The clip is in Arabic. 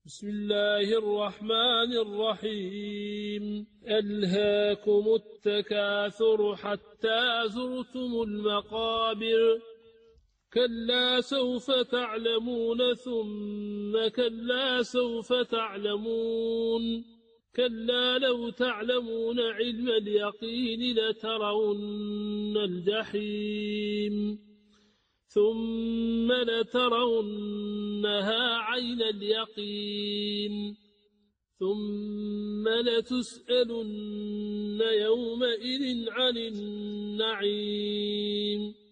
بسم الله الرحمن الرحيم ألهاكم التكاثر حتى زرتم المقابر كلا سوف تعلمون ثم كلا سوف تعلمون كلا لو تعلمون علم اليقين لترون الجحيم ثم لترونها عين اليقين ثم لتسألن يومئذ عن النعيم